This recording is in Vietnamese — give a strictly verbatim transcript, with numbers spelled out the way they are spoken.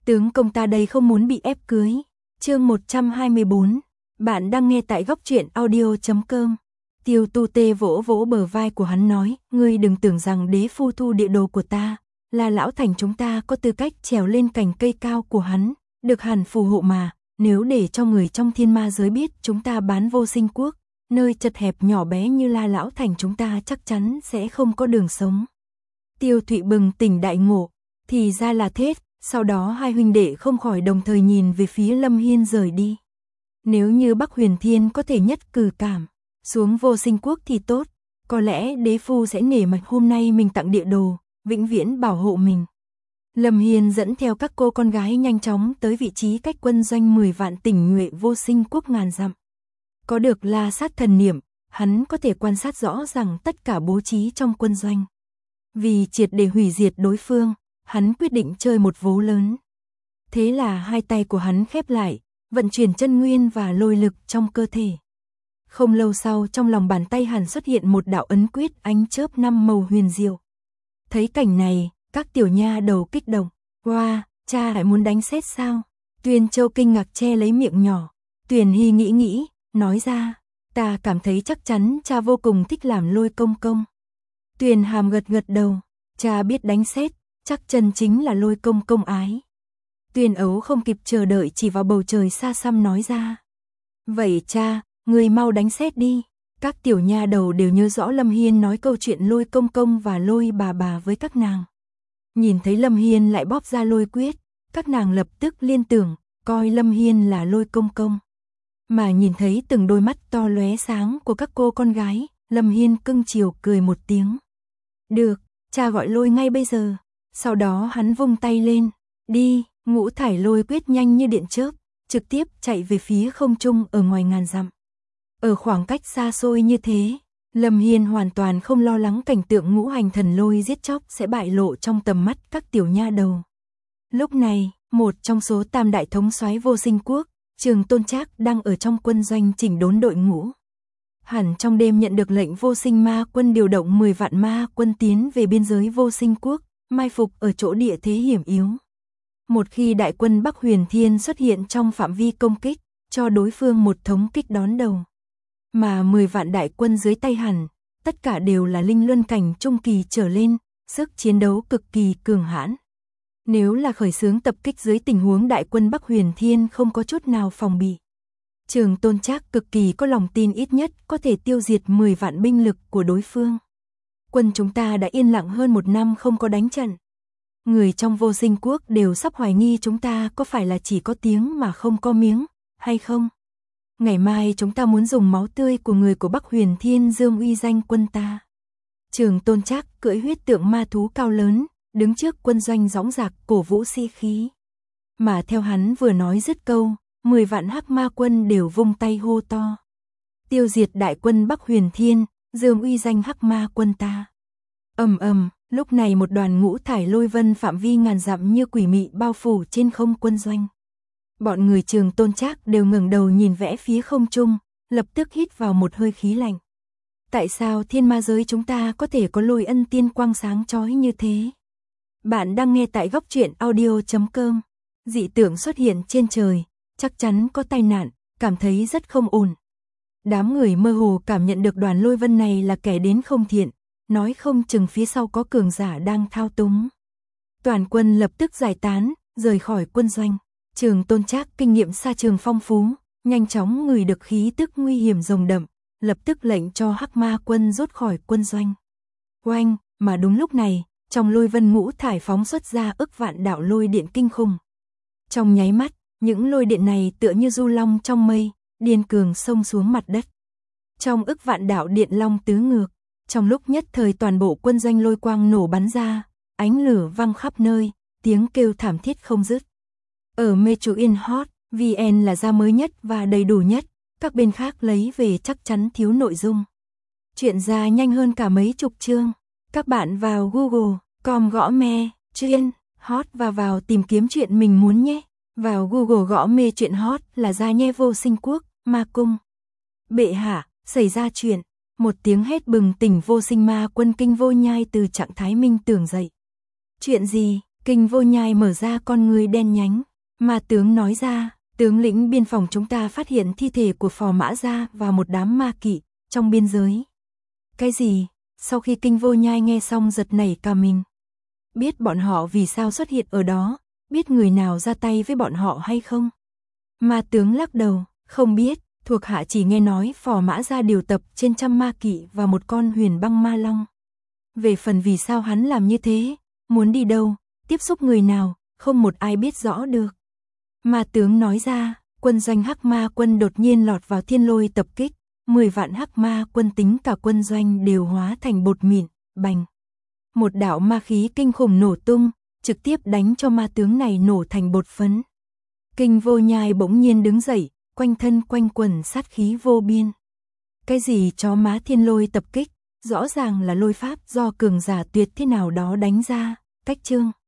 Tướng công ta đây không muốn bị ép cưới. Chương một trăm hai mươi bốn. Bạn đang nghe tại góc truyện audio chấm com. Tiêu Tu Tê vỗ vỗ bờ vai của hắn nói, ngươi đừng tưởng rằng đế phu thu địa đồ của ta, là lão thành chúng ta có tư cách trèo lên cành cây cao của hắn, được hẳn phù hộ mà, nếu để cho người trong thiên ma giới biết chúng ta bán vô sinh quốc, nơi chật hẹp nhỏ bé như La lão thành chúng ta chắc chắn sẽ không có đường sống. Tiêu Thụy bừng tỉnh đại ngộ, thì ra là thế, sau đó hai huynh đệ không khỏi đồng thời nhìn về phía Lâm Hiên rời đi. Nếu như Bắc Huyền Thiên có thể nhất cử cảm xuống vô sinh quốc thì tốt, có lẽ đế phu sẽ nể mặt hôm nay mình tặng địa đồ, vĩnh viễn bảo hộ mình. Lâm Hiên dẫn theo các cô con gái nhanh chóng tới vị trí cách quân doanh mười vạn tỉnh nhuệ vô sinh quốc ngàn dặm. Có được La sát thần niệm, hắn có thể quan sát rõ ràng tất cả bố trí trong quân doanh. Vì triệt để hủy diệt đối phương, hắn quyết định chơi một vố lớn. Thế là hai tay của hắn khép lại, vận chuyển chân nguyên và lôi lực trong cơ thể. Không lâu sau trong lòng bàn tay hắn xuất hiện một đạo ấn quyết ánh chớp năm màu huyền diệu. Thấy cảnh này, các tiểu nha đầu kích động. Wow, cha lại muốn đánh sét sao? Tuyền Châu kinh ngạc che lấy miệng nhỏ. Tuyền Hy nghĩ nghĩ, nói ra, ta cảm thấy chắc chắn cha vô cùng thích làm lôi công công. Tuyền Hàm gật gật đầu, cha biết đánh sét, chắc chân chính là lôi công công ái. Tuyền Ấu không kịp chờ đợi chỉ vào bầu trời xa xăm nói ra. Vậy cha, người mau đánh sét đi. Các tiểu nha đầu đều nhớ rõ Lâm Hiên nói câu chuyện lôi công công và lôi bà bà với các nàng. Nhìn thấy Lâm Hiên lại bóp ra lôi quyết, các nàng lập tức liên tưởng, coi Lâm Hiên là lôi công công. Mà nhìn thấy từng đôi mắt to lóe sáng của các cô con gái, Lâm Hiên cưng chiều cười một tiếng. Được, cha gọi lôi ngay bây giờ. Sau đó hắn vung tay lên, đi, ngũ thải lôi quyết nhanh như điện chớp, trực tiếp chạy về phía không trung ở ngoài ngàn dặm. Ở khoảng cách xa xôi như thế, Lâm Hiên hoàn toàn không lo lắng cảnh tượng ngũ hành thần lôi giết chóc sẽ bại lộ trong tầm mắt các tiểu nha đầu. Lúc này, một trong số tam đại thống soái vô sinh quốc, Trường Tôn Trác đang ở trong quân doanh chỉnh đốn đội ngũ. Hẳn trong đêm nhận được lệnh vô sinh ma quân điều động mười vạn ma quân tiến về biên giới vô sinh quốc, mai phục ở chỗ địa thế hiểm yếu. Một khi đại quân Bắc Huyền Thiên xuất hiện trong phạm vi công kích, cho đối phương một thống kích đón đầu. Mà mười vạn đại quân dưới tay hẳn, tất cả đều là linh luân cảnh trung kỳ trở lên, sức chiến đấu cực kỳ cường hãn. Nếu là khởi xướng tập kích dưới tình huống đại quân Bắc Huyền Thiên không có chút nào phòng bị, Trường Tôn Trác cực kỳ có lòng tin ít nhất có thể tiêu diệt mười vạn binh lực của đối phương. Quân chúng ta đã yên lặng hơn một năm không có đánh trận. Người trong vô sinh quốc đều sắp hoài nghi chúng ta có phải là chỉ có tiếng mà không có miếng, hay không? Ngày mai chúng ta muốn dùng máu tươi của người của Bắc Huyền Thiên dương uy danh quân ta. Trường Tôn Trác cưỡi huyết tượng ma thú cao lớn, đứng trước quân doanh dõng dạc cổ vũ sĩ khí. Mà theo hắn vừa nói dứt câu, mười vạn hắc ma quân đều vung tay hô to. Tiêu diệt đại quân Bắc Huyền Thiên, dương uy danh hắc ma quân ta. Ầm ầm, lúc này một đoàn ngũ thải lôi vân phạm vi ngàn dặm như quỷ mị bao phủ trên không quân doanh. Bọn người Trường Tôn Trác đều ngẩng đầu nhìn vẽ phía không trung, lập tức hít vào một hơi khí lạnh. Tại sao thiên ma giới chúng ta có thể có lôi ân tiên quang sáng chói như thế? Bạn đang nghe tại góc truyện audio chấm com. Dị tượng xuất hiện trên trời, chắc chắn có tai nạn, cảm thấy rất không ổn. Đám người mơ hồ cảm nhận được đoàn lôi vân này là kẻ đến không thiện, nói không chừng phía sau có cường giả đang thao túng. Toàn quân lập tức giải tán, rời khỏi quân doanh. Trường Tôn Trác kinh nghiệm xa trường phong phú, nhanh chóng ngửi được khí tức nguy hiểm rồng đậm, lập tức lệnh cho hắc ma quân rút khỏi quân doanh. Oanh, mà đúng lúc này, trong lôi vân ngũ thải phóng xuất ra ức vạn đạo lôi điện kinh khủng. Trong nháy mắt, những lôi điện này tựa như du long trong mây, điên cường xông xuống mặt đất. Trong ức vạn đạo điện long tứ ngược, trong lúc nhất thời toàn bộ quân doanh lôi quang nổ bắn ra, ánh lửa văng khắp nơi, tiếng kêu thảm thiết không dứt. Ở Meituin Hot, vê en là ra mới nhất và đầy đủ nhất, các bên khác lấy về chắc chắn thiếu nội dung. Chuyện ra nhanh hơn cả mấy chục chương. Các bạn vào Google, com gõ me, chuyện, hot và vào tìm kiếm chuyện mình muốn nhé. Vào Google gõ mê chuyện hot là ra nhe vô sinh quốc, ma cung. Bệ hạ, xảy ra chuyện. Một tiếng hét bừng tỉnh vô sinh ma quân kinh vô nhai từ trạng thái minh tưởng dậy. Chuyện gì? Kinh Vô Nhai mở ra con ngươi đen nhánh, ma tướng nói ra, tướng lĩnh biên phòng chúng ta phát hiện thi thể của Phò Mã Gia và một đám ma kỵ trong biên giới. Cái gì? Sau khi Kinh Vô Nhai nghe xong giật nảy cả mình. Biết bọn họ vì sao xuất hiện ở đó, biết người nào ra tay với bọn họ hay không? Ma tướng lắc đầu, không biết, thuộc hạ chỉ nghe nói Phò Mã Gia điều tập trên trăm ma kỵ và một con huyền băng ma long. Về phần vì sao hắn làm như thế, muốn đi đâu, tiếp xúc người nào, không một ai biết rõ được. Ma tướng nói ra, quân doanh Hắc Ma quân đột nhiên lọt vào thiên lôi tập kích, mười vạn Hắc Ma quân tính cả quân doanh đều hóa thành bột mịn, bành. Một đạo ma khí kinh khủng nổ tung, trực tiếp đánh cho ma tướng này nổ thành bột phấn. Kinh Vô Nhai bỗng nhiên đứng dậy, quanh thân quanh quần sát khí vô biên. Cái gì chó má thiên lôi tập kích, rõ ràng là lôi pháp do cường giả tuyệt thế nào đó đánh ra, cách chương.